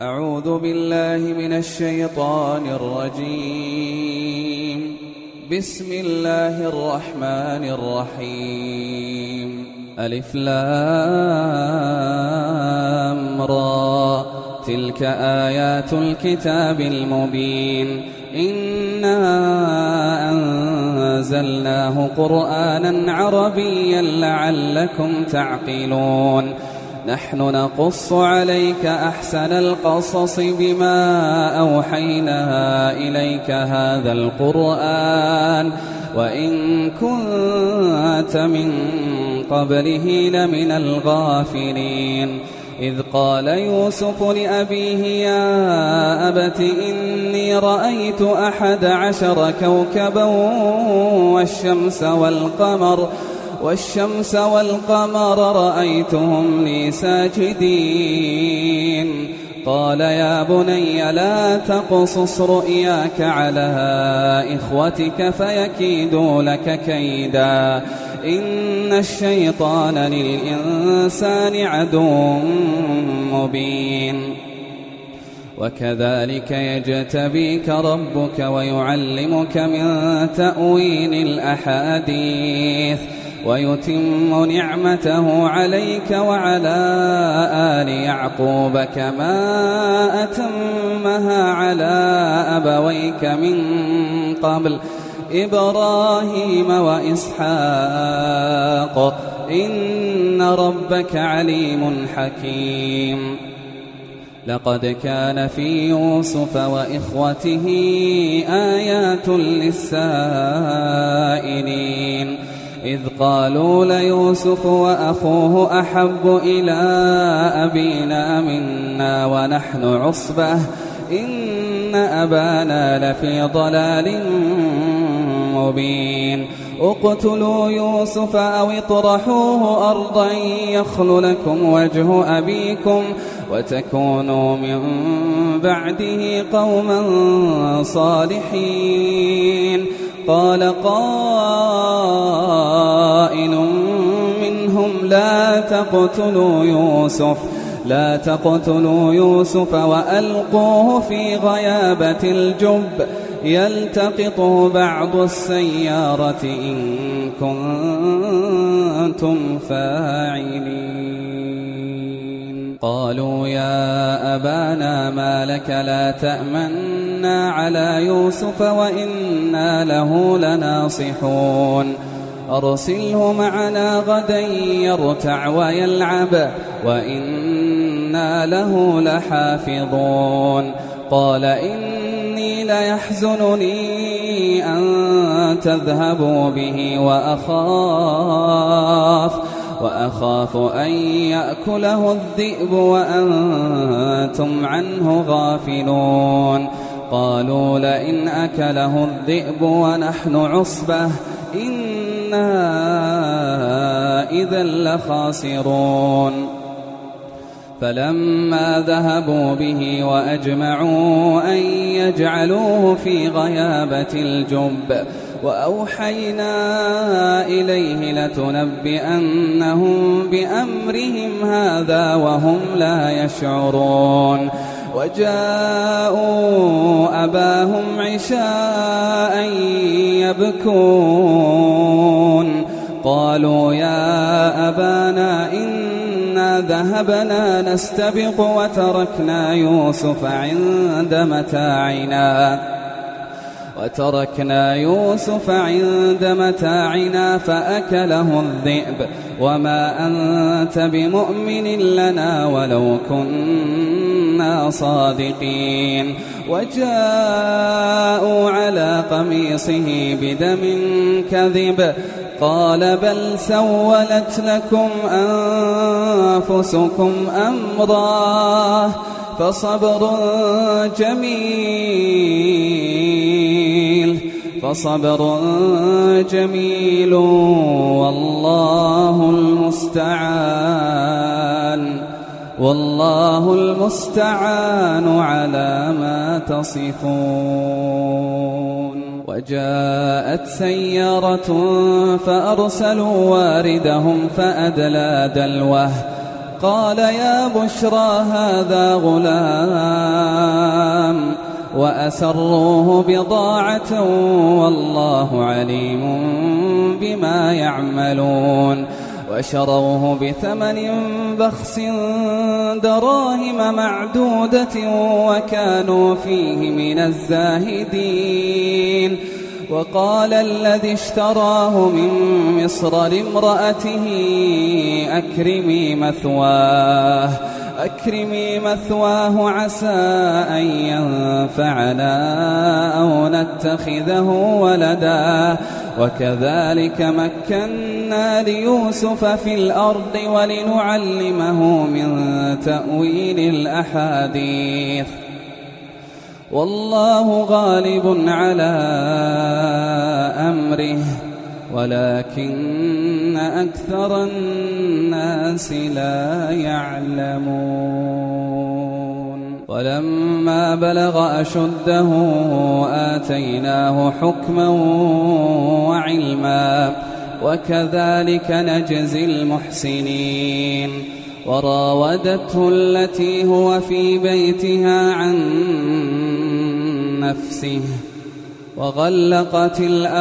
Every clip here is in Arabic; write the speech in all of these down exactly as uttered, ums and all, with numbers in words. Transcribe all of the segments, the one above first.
أعوذ بالله من الشيطان الرجيم. بسم الله الرحمن الرحيم. ألف لام را، تلك آيات الكتاب المبين. إنا أنزلناه قرآنا عربيا لعلكم تعقلون. نحن نقص عليك أحسن القصص بما أوحينا إليك هذا القرآن وإن كنت من قبله لمن الغافلين. إذ قال يوسف لأبيه يا أبت إني رأيت أحد عشر كوكبا والشمس والقمر والشمس والقمر رأيتهم لي ساجدين. قال يا بني لا تقصص رؤياك على إخوتك فيكيدوا لك كيدا. إن الشيطان للإنسان عدو مبين. وكذلك يجتبيك ربك ويعلمك من تأويل الأحاديث ويتم نعمته عليك وعلى آل يعقوب كما أتمها على أبويك من قبل إبراهيم وإسحاق إن ربك عليم حكيم. لقد كان في يوسف وإخوته آيات للسائلين. إذ قالوا ليوسف وأخوه أحب إلى أبينا منا ونحن عصبة إن أبانا لفي ضلال مبين. اقتلوا يوسف أو اطرحوه أرضا يخل لكم وجه أبيكم وتكونوا من بعده قوما صالحين. قال قائل منهم لا تقتلوا يوسف لا تقتلوا يوسف وألقوه في غيابة الجب يلتقطه بعض السيارة إن كنتم فاعلين. قالوا يا أبانا ما لك لا تأمنا على يوسف وإنا له لناصحون. أرسله معنا غدا يرتع ويلعب وإنا له لحافظون. قال إني ليحزنني أن تذهبوا به وأخاف وأخاف أن يأكله الذئب وأنتم عنه غافلون. قالوا لئن أكله الذئب ونحن عصبة إنا إذا لخاسرون. فلما ذهبوا به وأجمعوا أن يجعلوه في غيابة الجب وأوحينا إليه لتنبئنهم بأمرهم هذا وهم لا يشعرون. وجاءوا أباهم عشاء يبكون. قالوا يا أبانا إنا ذهبنا نستبق وتركنا يوسف عند متاعنا وتركنا يوسف عند متاعنا فأكله الذئب وما أنت بمؤمن لنا ولو كنا صادقين. وجاءوا على قميصه بدم كذب قال بل سولت لكم أنفسكم أمرا فصبر جميل فصبر جميل والله المستعان والله المستعان على ما تصفون. وجاءت سيارة فأرسلوا واردهم فأدلى دلوه قال يا بشرى هذا غلام وأسروه بضاعة والله عليم بما يعملون وشروه بثمن بخس دراهم معدودة وكانوا فيه من الزاهدين. وقال الذي اشتراه من مصر لامرأته أكرمي مثواه أكرمي مثواه عسى أن ينفعنا أو نتخذه ولدا وكذلك مكنا ليوسف في الأرض ولنعلمه من تأويل الأحاديث والله غالب على أمره ولكن أكثر الناس لا يعلمون. ولما بلغ أشده آتيناه حكما وعلما وكذلك نجزي المحسنين. وراودته التي هو في بيتها عن نفسه وغلقت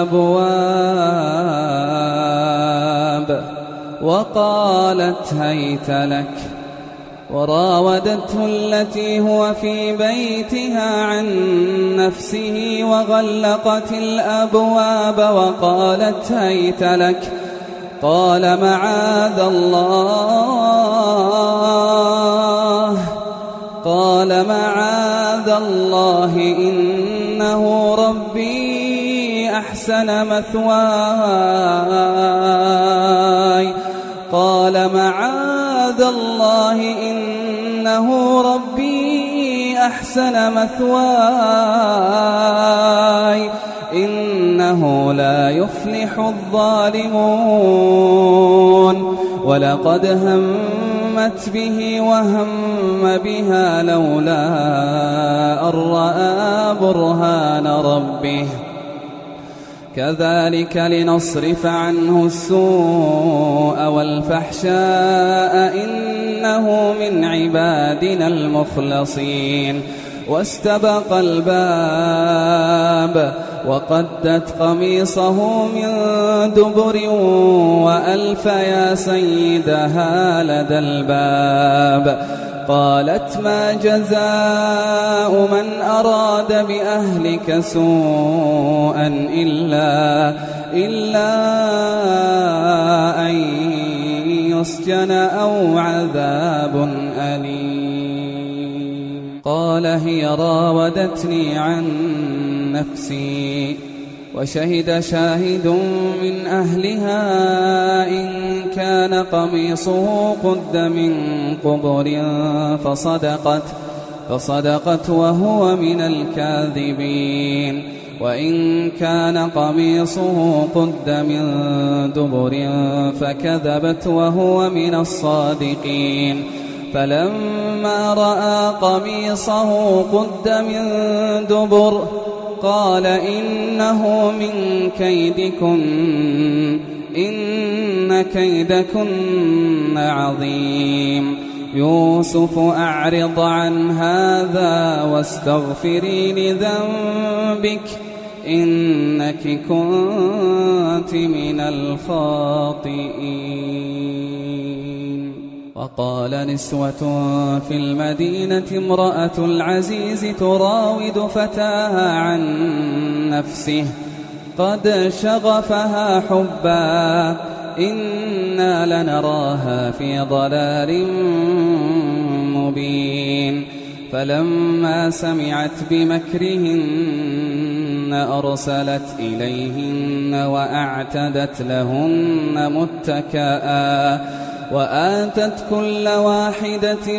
الأبواب وقالت هيت لك وراودته التي هو في بيتها عن نفسه وغلقت الأبواب وقالت هيت لك قال معاذ الله قال معاذ الله إنه ربي أحسن مثواي قال معاذ الله إنه ربي أحسن مثواي إنه لا يفلح الظالمون. ولقد همت به وهم بها لولا أن رأى برهان ربه كذلك لنصرف عنه السوء والفحشاء إنه من عبادنا المخلصين. واستبق الباب وقدت قميصه من دبر وألف يا سيدها لدى الباب قالت ما جزاء من أراد بأهلك سوءا إلا, إلا أن يسجن أو عذاب أليم. قال هي راودتني عن نفسي وشهد شاهد من أهلها إن كان قميصه قد من قبر فصدقت, فصدقت وهو من الكاذبين وإن كان قميصه قد من دبر فكذبت وهو من الصادقين. فلما رأى قميصه قد من دبر قال إنه من كيدكن إن كيدكن عظيم. يوسف أعرض عن هذا واستغفري لذنبك إنك كنت من الخاطئين. وقال نسوة في المدينة امرأة العزيز تراود فتاها عن نفسه قد شغفها حبا إنا لنراها في ضلال مبين. فلما سمعت بمكرهن أرسلت إليهن وأعتدت لهن متكئا وآتت كل واحدة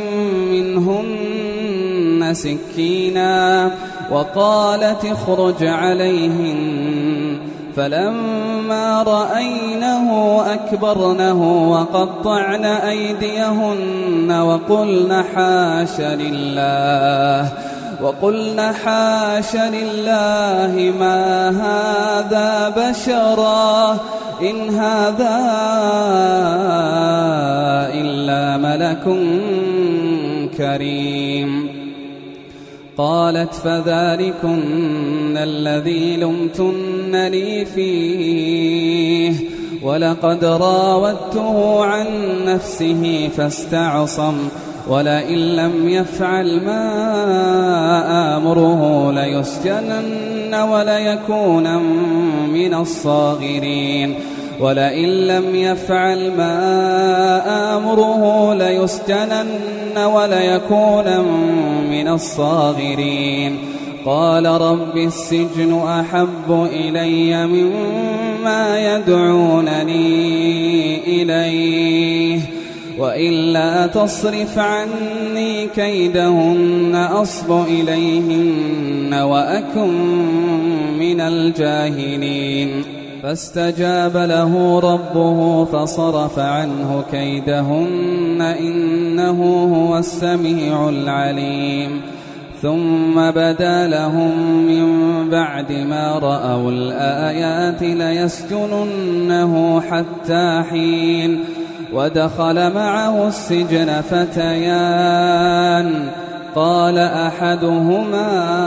منهن سكينا وقالت اخرج عليهن. فلما رأينه أكبرنه وقطعن أيديهن وقلن حاش لله وقلن حاش لله ما هذا بشرا إن هذا إلا ملك كريم. قالت فذلكن الذي لمتنني فيه ولقد راودته عن نفسه فاستعصم ولئن لم يفعل ما آمره ليسجنن وليكون من الصاغرين ولئن لم يفعل ما آمره ليسجنن وليكون من الصاغرين. قال رب السجن أحب إلي مما يدعونني إليه وإلا تصرف عني كيدهن أصب إليهن وأكن من الجاهلين. فاستجاب له ربه فصرف عنه كيدهن إنه هو السميع العليم. ثم بدا لهم من بعد ما رأوا الآيات ليسجننه حتى حين. ودخل معه السجن فتيان قال أحدهما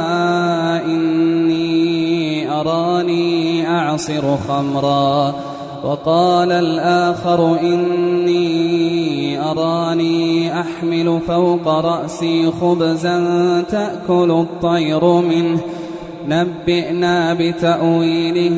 إني أراني أعصر خمرا وقال الآخر إني أراني أحمل فوق رأسي خبزا تأكل الطير منه نبئنا بتأويله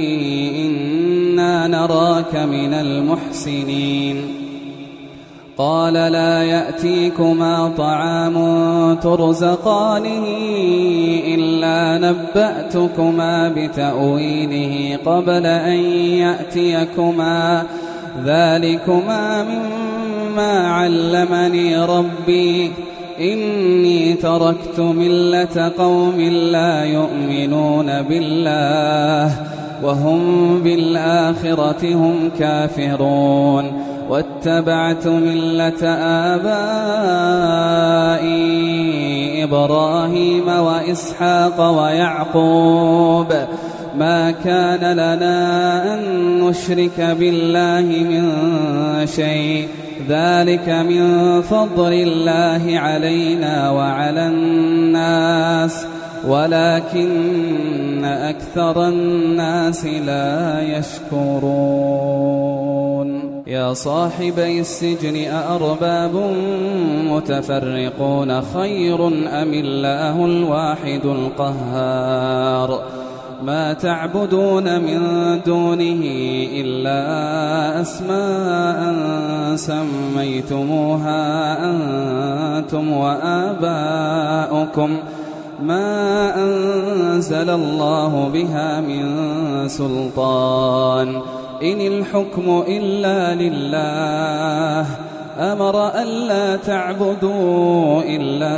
إنا نراك من المحسنين. قال لا يأتيكما طعام ترزقانه إلا نبأتكما بتأويله قبل أن يأتيكما ذلكما مما علمني ربي إني تركت ملة قوم لا يؤمنون بالله وهم بالآخرة هم كافرون واتبعت ملة آبائي إبراهيم وإسحاق ويعقوب ما كان لنا أن نشرك بالله من شيء ذلك من فضل الله علينا وعلى الناس ولكن أكثر الناس لا يشكرون. يا صاحبي السجن أأرباب متفرقون خير أم الله الواحد القهار ما تعبدون من دونه إلا أسماء سميتموها أنتم وآباؤكم ما أنزل الله بها من سلطان إن الحكم إلا لله أمر ألا تعبدوا إلا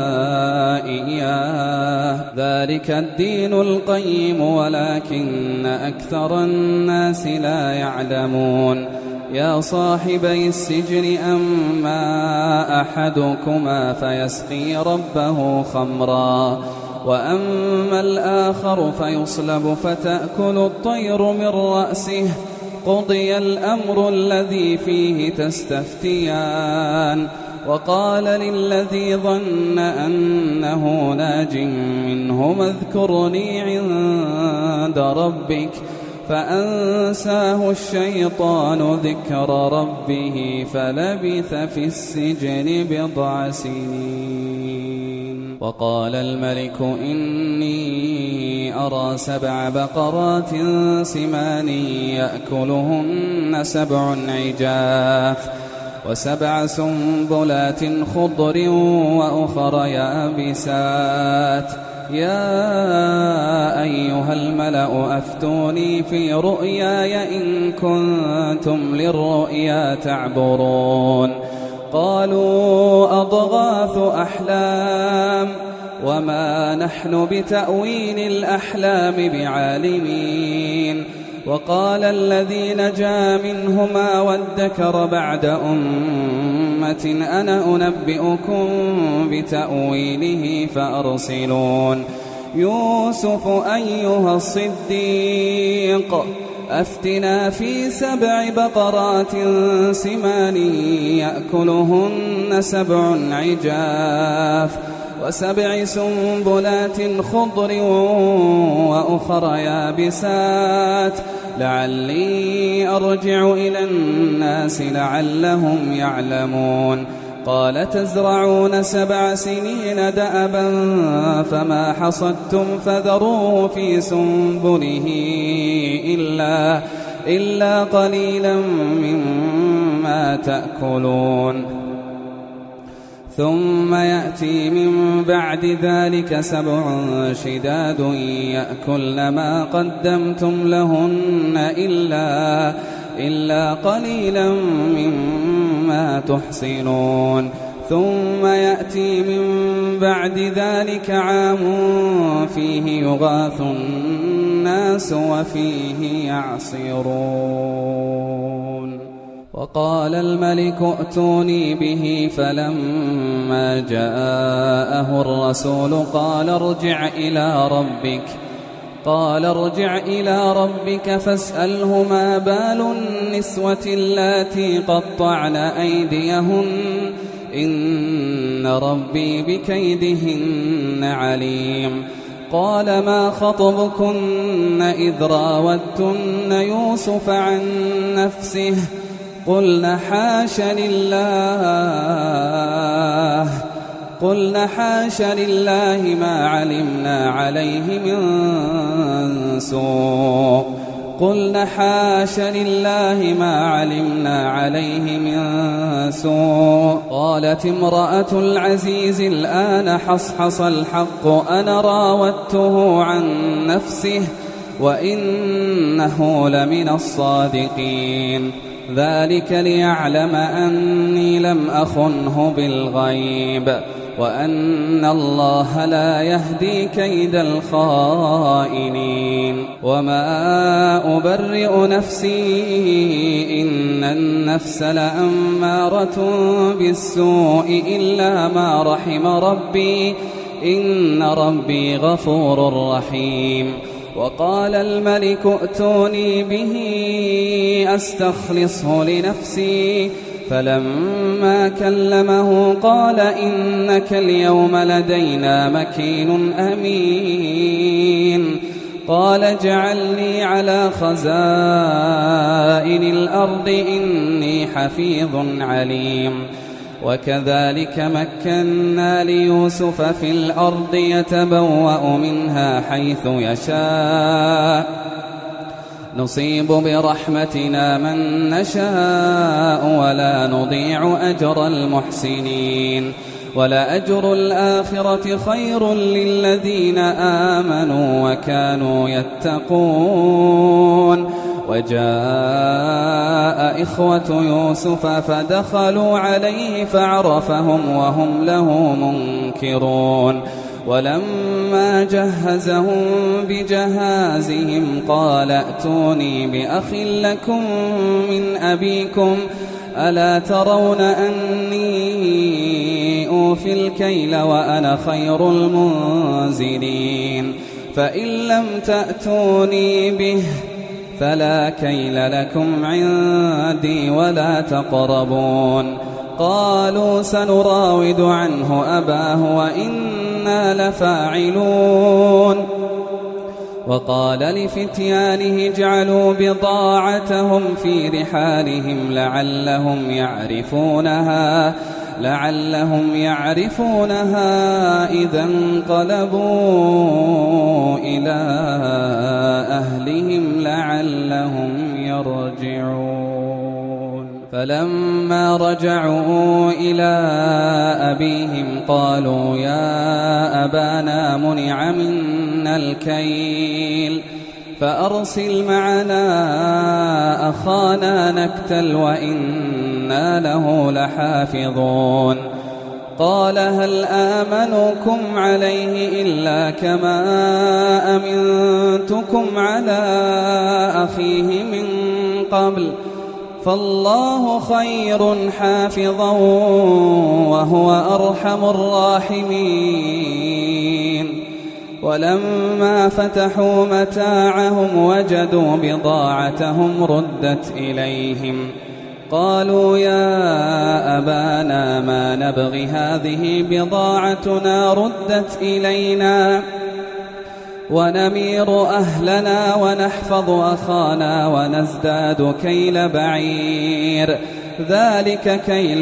إياه ذلك الدين القيم ولكن أكثر الناس لا يعلمون. يا صاحبي السجن أما أحدكما فيسقي ربه خمرا وأما الآخر فيصلب فتأكل الطير من رأسه قضي الأمر الذي فيه تستفتيان. وقال للذي ظن أنه ناج منهما اذكرني عند ربك فأنساه الشيطان ذكر ربه فلبث في السجن بضع سنين. وقال الملك إني أرى سبع بقرات سمان يأكلهن سبع عجاف وسبع سنبلات خضر وأخر يابسات يا أيها الملأ أفتوني في رؤياي إن كنتم للرؤيا تعبرون. قالوا أضغاث أحلام وما نحن بتأويل الأحلام بعالمين. وقال الذي نجا منهما وادكر بعد أمة أنا أنبئكم بتأويله فأرسلون. يوسف أيها الصديق أفتنا في سبع بقرات سمان يأكلهن سبع عجاف وسبع سنبلات خضر وأخر يابسات لعلي أرجع إلى الناس لعلهم يعلمون قال تزرعون سبع سنين دأبا فما حصدتم فذروه في سنبله إلا, إلا قليلا مما تأكلون ثم يأتي من بعد ذلك سبع شداد يأكلن ما قدمتم لهن إلا, إلا قليلا مما تحصنون ثم يأتي من بعد ذلك عام فيه يغاث الناس وفيه يعصرون وقال الملك ائتوني به فلما جاءه الرسول قال ارجع إلى ربك قال ارجع إلى ربك فاسأله ما بال النسوة اللاتي قطعن أيديهن إن ربي بكيدهن عليم قال ما خطبكن إذ راوتن يوسف عن نفسه قلنا حاش لله قلنا حاش لله ما علمنا عليه من سوء قلنا حاش لله ما علمنا عليه من سوء قالت امرأة العزيز الآن حصحص الحق أنا راودته عن نفسه وإنه لمن الصادقين ذلك ليعلم أني لم أخنه بالغيب وأن الله لا يهدي كيد الخائنين وما أبرئ نفسي إن النفس لأمارة بالسوء إلا ما رحم ربي إن ربي غفور رحيم وقال الملك ائتوني به أستخلصه لنفسي فلما كلمه قال إنك اليوم لدينا مكين أمين قال اجعلني على خزائن الأرض إني حفيظ عليم وكذلك مكنا ليوسف في الأرض يتبوأ منها حيث يشاء نصيب برحمتنا من نشاء ولا نضيع أجر المحسنين ولأجر الآخرة خير للذين آمنوا وكانوا يتقون وجاء إخوة يوسف فدخلوا عليه فعرفهم وهم له منكرون ولما جهزهم بجهازهم قال ائتوني بأخ لكم من أبيكم ألا ترون أني أوفي الكيل وأنا خير المنزلين فإن لم تأتوني به فلا كيل لكم عندي ولا تقربون قالوا سنراود عنه أباه وإنا لفاعلون وقال لفتيانه اجعلوا بضاعتهم في رحالهم لعلهم يعرفونها لعلهم يعرفونها إذا انقلبوا إلى أهلهم لعلهم يرجعون فلما رجعوا إلى أبيهم قالوا يا أبانا منع منا الكيل فأرسل معنا أخانا نكتل وإنا له لحافظون قال هل آمنكم عليه إلا كما أمنتكم على أخيه من قبل فالله خير حافظا وهو أرحم الراحمين ولما فتحوا متاعهم وجدوا بضاعتهم ردت إليهم قالوا يا أبانا ما نبغي هذه بضاعتنا ردت إلينا ونمير أهلنا ونحفظ أخانا ونزداد كيل بعير ذلك كيل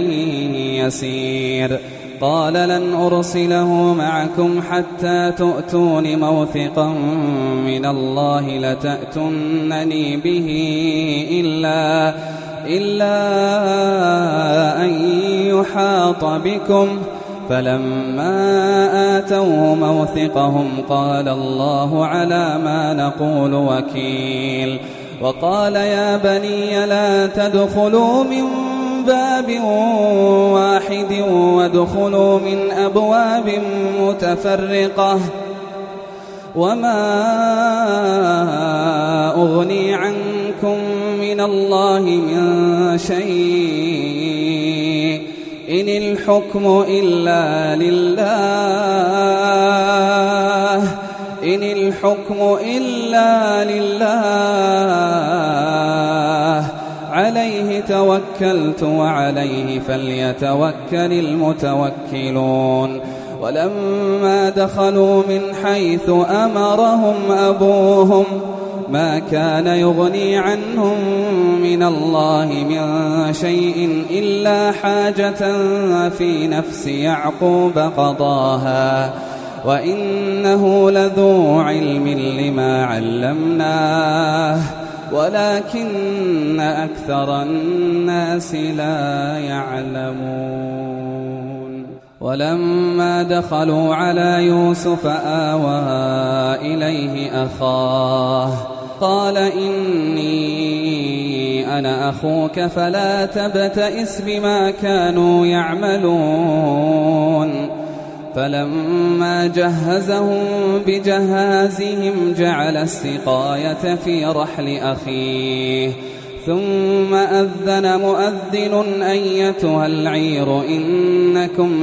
يسير قال لن أرسله معكم حتى تؤتون موثقا من الله لتأتونني به إلا, إلا أن يحاط بكم فلما آتوه موثقهم قال الله على ما نقول وكيل وقال يا بني لا تدخلوا من باب واحد وادخلوا من أبواب متفرقة وما أغني عنكم من الله من شيء إن الحكم إلا لله إن الحكم إلا لله عليه توكلت وعليه فليتوكل المتوكلون ولما دخلوا من حيث أمرهم أبوهم ما كان يغني عنهم من الله من شيء إلا حاجة في نفس يعقوب قضاها وإنه لذو علم لما علمناه ولكن أكثر الناس لا يعلمون ولما دخلوا على يوسف آوى إليه أخاه قال إني أنا أخوك فلا تبتئس بما كانوا يعملون فلما جهزهم بجهازهم جعل السقاية في رحل أخيه ثم أذن مؤذن أيتها العير إنكم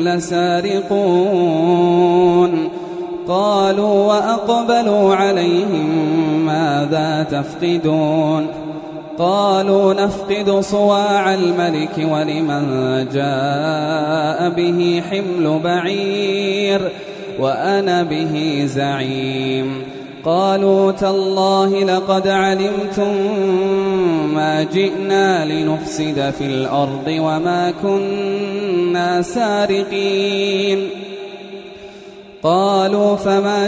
لسارقون قالوا وأقبلوا عليهم ماذا تفقدون قالوا نفقد صواع الملك ولمن جاء به حمل بعير وأنا به زعيم قالوا تالله لقد علمتم ما جئنا لنفسد في الأرض وما كنا سارقين قالوا فما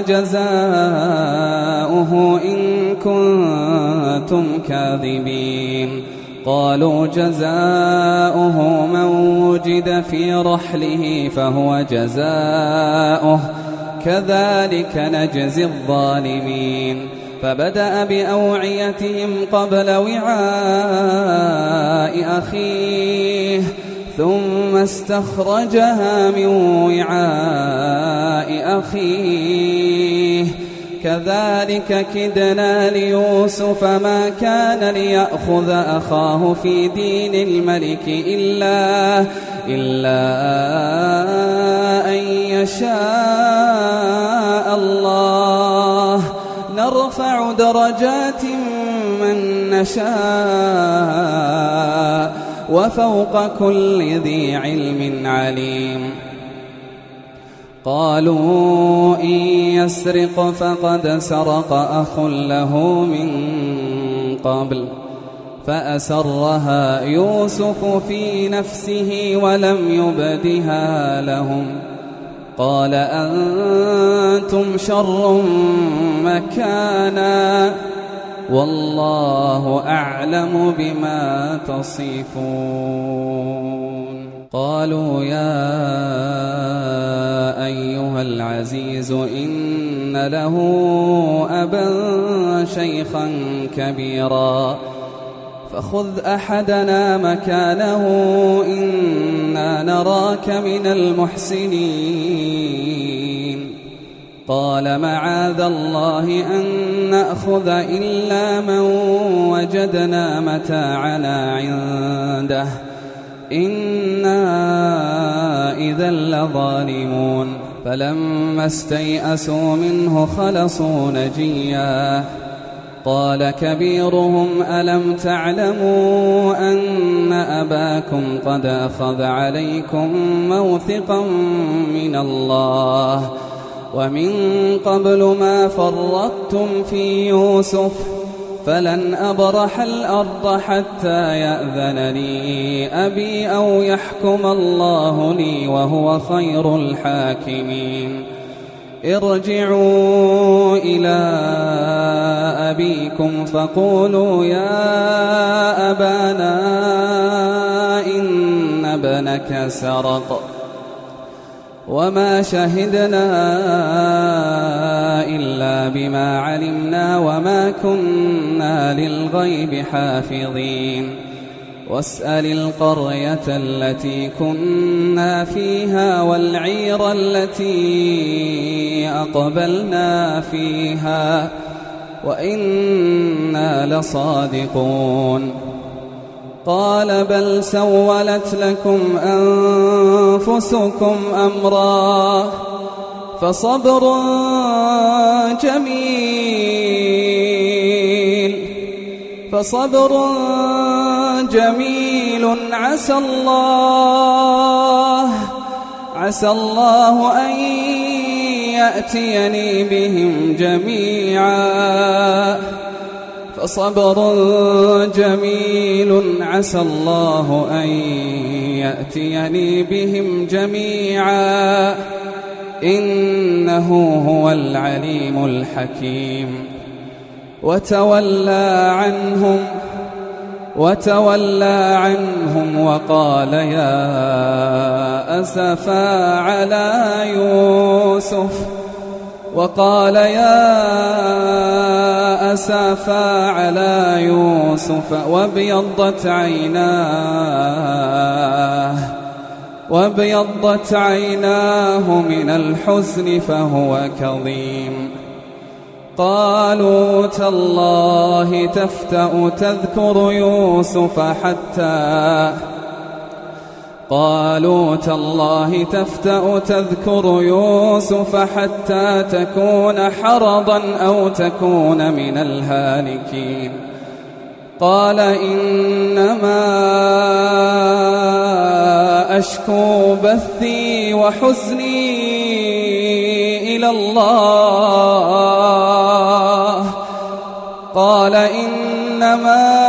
جزاؤه إن كنتم كاذبين قالوا جزاؤه من وجد في رحله فهو جزاؤه كذلك نجزي الظالمين فبدأ بأوعيتهم قبل وعاء أخيه ثم استخرجها من وعاء أخيه كذلك كدنا ليوسف ما كان ليأخذ أخاه في دين الملك إلا, إلا أن يشاء الله نرفع درجات من نشاء وفوق كل ذي علم عليم قالوا إن يسرق فقد سرق أخ له من قبل فأسرها يوسف في نفسه ولم يبدها لهم قال أنتم شر مكانا والله أعلم بما تصفون قالوا يا أيها العزيز إن له أبا شيخا كبيرا فخذ أحدنا مكانه إنا نراك من المحسنين قال معاذ الله أن نأخذ إلا من وجدنا متاعنا عنده إنا إذا لظالمون فلما استيئسوا منه خلصوا نجيا قال كبيرهم ألم تعلموا أن أباكم قد أخذ عليكم موثقا من الله ومن قبل ما فرطتم في يوسف فلن أبرح الأرض حتى يأذن لي أبي أو يحكم الله لي وهو خير الحاكمين ارجعوا إلى أبيكم فقولوا يا أبانا إن ابنك سرق وما شهدنا إلا بما علمنا وما كنا للغيب حافظين واسأل القرية التي كنا فيها والعير التي أقبلنا فيها وإنا لصادقون قال بل سولت لكم أنفسكم أمرا فصبر جميل فصبر جميل عسى الله عسى الله أن يأتيني بهم جميعا فصبر جميل عسى الله أن يأتيني بهم جميعا إنه هو العليم الحكيم وتولى عنهم وتولى عنهم وقال يا أسفا على يوسف وقال يا أسفا على يوسف وابيضت عيناه وابيضت عيناه من الحزن فهو كظيم قالوا تالله تفتأ تذكر يوسف حتى قالوا تالله تفتأ تذكر يوسف حتى تكون حرضا أو تكون من الهالكين قال إنما أشكو بثي وحزني إلى الله قال إنما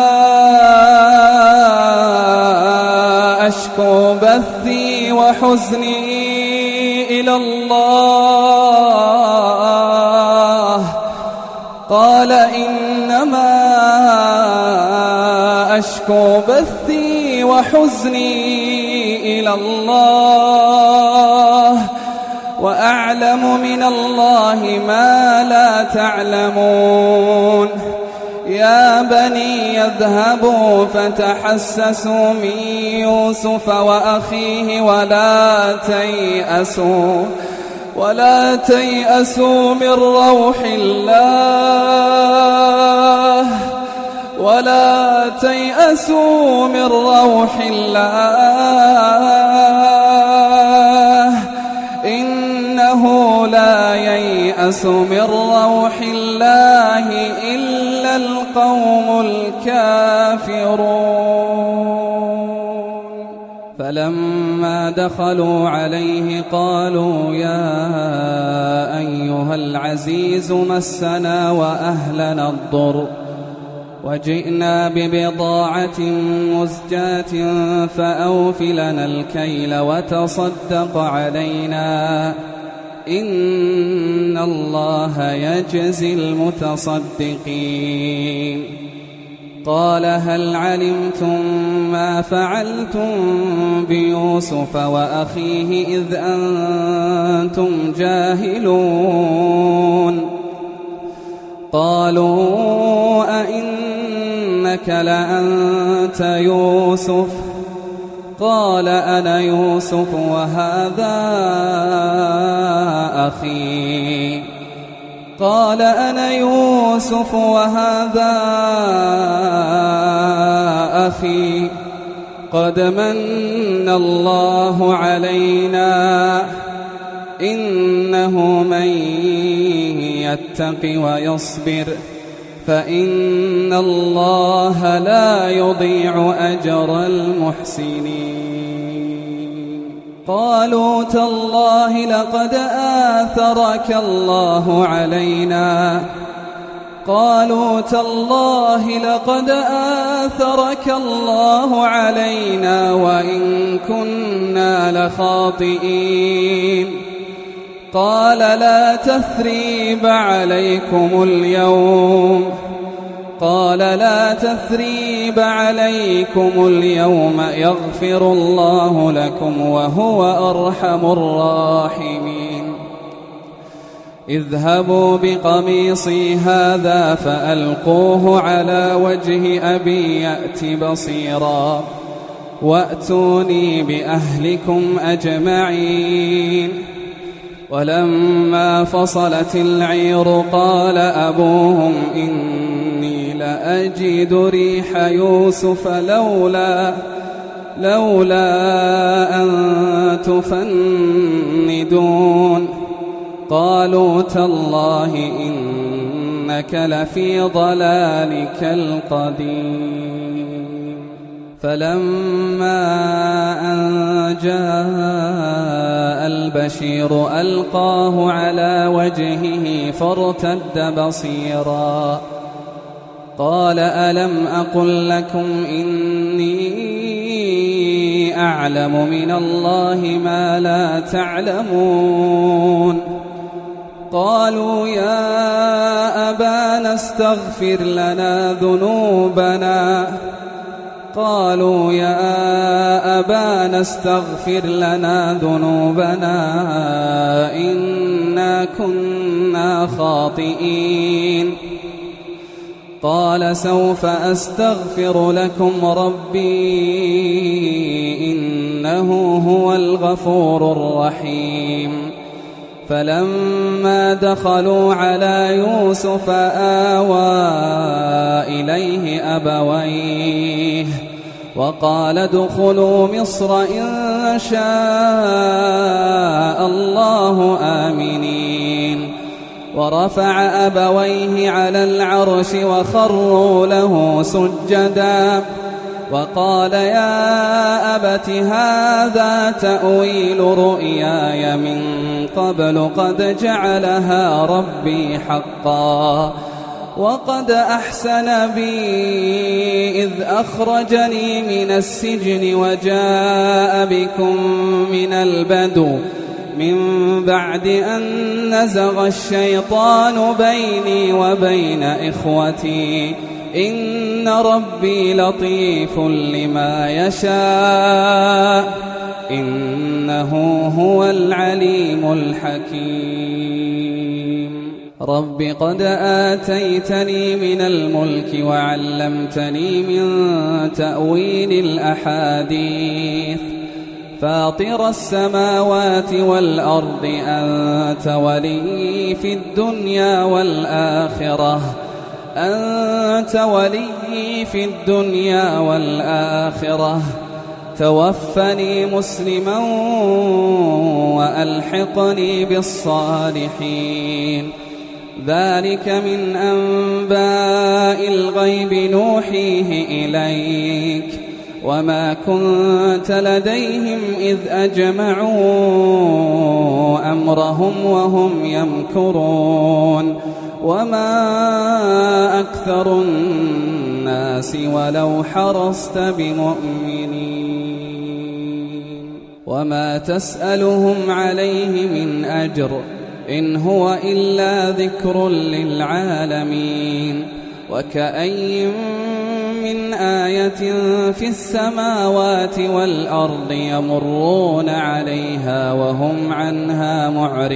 أشكو بثي وحزني إلى الله قال إنما أشكو بثي وحزني إلى الله وأعلم من الله ما لا تعلمون يا بني يذهبوا فتحسسوا من يوسف وأخيه ولا تيأسوا ولا تيأسوا من روح الله ولا تيأسوا من روح الله إنه لا ييأس من روح الله إلا القوم الكافرون فلما دخلوا عليه قالوا يا أيها العزيز مسنا وأهلنا الضر وجئنا ببضاعة مزجاة فأوف لنا الكيل وتصدق علينا إن الله يجزي المتصدقين قال هل علمتم ما فعلتم بيوسف وأخيه إذ أنتم جاهلون قالوا أئنك لأنت يوسف قال أنا يوسف وهذا أخي قال أنا يوسف وهذا أخي قد من الله علينا إنه من يتق ويصبر فإن الله لا يضيع أجر المحسنين. قالوا تالله لقد آثرك الله علينا قالوا تالله لقد آثرك الله علينا وإن كنا لخاطئين. قال لا تثريب عليكم اليوم قال لا تثريب عليكم اليوم يغفر الله لكم وهو أرحم الراحمين. اذهبوا بقميصي هذا فألقوه على وجه أبي يأت بصيرا وأتوني بأهلكم أجمعين. ولما فصلت العير قال أبوهم إني لأجد ريح يوسف لولا لولا أن تفندون. قالوا تالله إنك لفي ضلالك القديم. فلما أن جاء البشير ألقاه على وجهه فارتد بصيرا قال ألم أقل لكم إني أعلم من الله ما لا تعلمون. قالوا يا أبانا استغفر لنا ذنوبنا قالوا يا أبانا استغفر لنا ذنوبنا إنا كنا خاطئين. قال سوف أستغفر لكم ربي إنه هو الغفور الرحيم. فلما دخلوا على يوسف آوى إليه أبويه وقال ادخلوا مصر إن شاء الله آمنين. ورفع أبويه على العرش وخروا له سجدا وقال يا أبت هذا تأويل رؤياي من قبل قد جعلها ربي حقا وقد أحسن بي إذ أخرجني من السجن وجاء بكم من البدو من بعد أن نزغ الشيطان بيني وبين إخوتي إن ربي لطيف لما يشاء إنه هو العليم الحكيم. رب قد آتيتني من الملك وعلمتني من تأويل الأحاديث فاطر السماوات والأرض أنت ولي في الدنيا والآخرة أنت ولي في الدنيا والآخرة توفني مسلما وألحقني بالصالحين. ذلك من أنباء الغيب نوحيه إليك وما كنت لديهم إذ أجمعوا أمرهم وهم يمكرون وما أكثر الناس ولو حرصت بمؤمنين. وما تسألهم عليه من أجر إن هو إلا ذكر للعالمين. وكأي من آية في السماوات والأرض يمرون عليها وهم عنها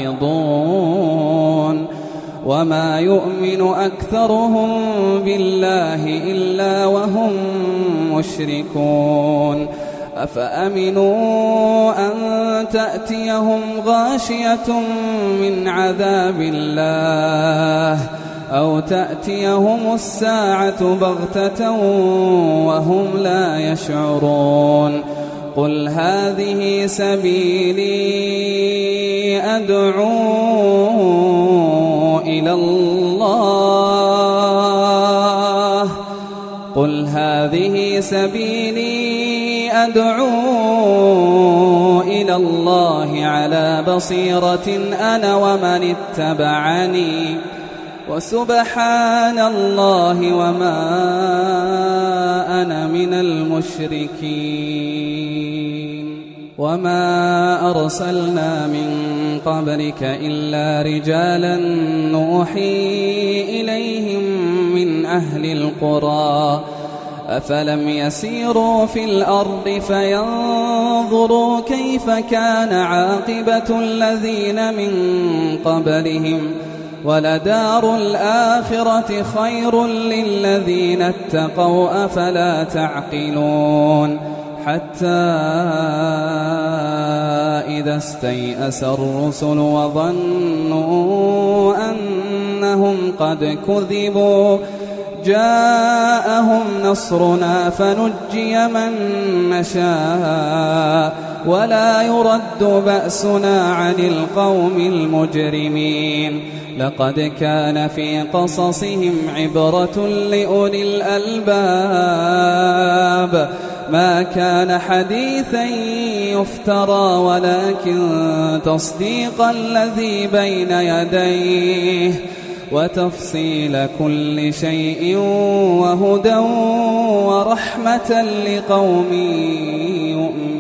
معرضون وما يؤمن أكثرهم بالله إلا وهم مشركون. أفأمنوا أن تأتيهم غاشية من عذاب الله أو تأتيهم الساعة بغتة وهم لا يشعرون قل هذه سبيلي أدعو إلى الله قل هذه سبيلي أدعو إلى الله على بصيرة أنا ومن اتبعني وسبحان الله وما أنا من المشركين وما أرسلنا من قبلك إلا رجالا نوحي إليهم من أهل القرى أفلم يسيروا في الأرض فينظروا كيف كان عاقبة الذين من قبلهم ولدار الآخرة خير للذين اتقوا أفلا تعقلون حتى إذا استيأس الرسل وظنوا أنهم قد كذبوا جاءهم نصرنا فنجي من نشاء ولا يرد بأسنا عن القوم المجرمين لقد كان في قصصهم عبرة لأولي الألباب ما كان حديثا يفترى ولكن تصديق الذي بين يديه وتفصيل كل شيء وهدى ورحمة لقوم يؤمنون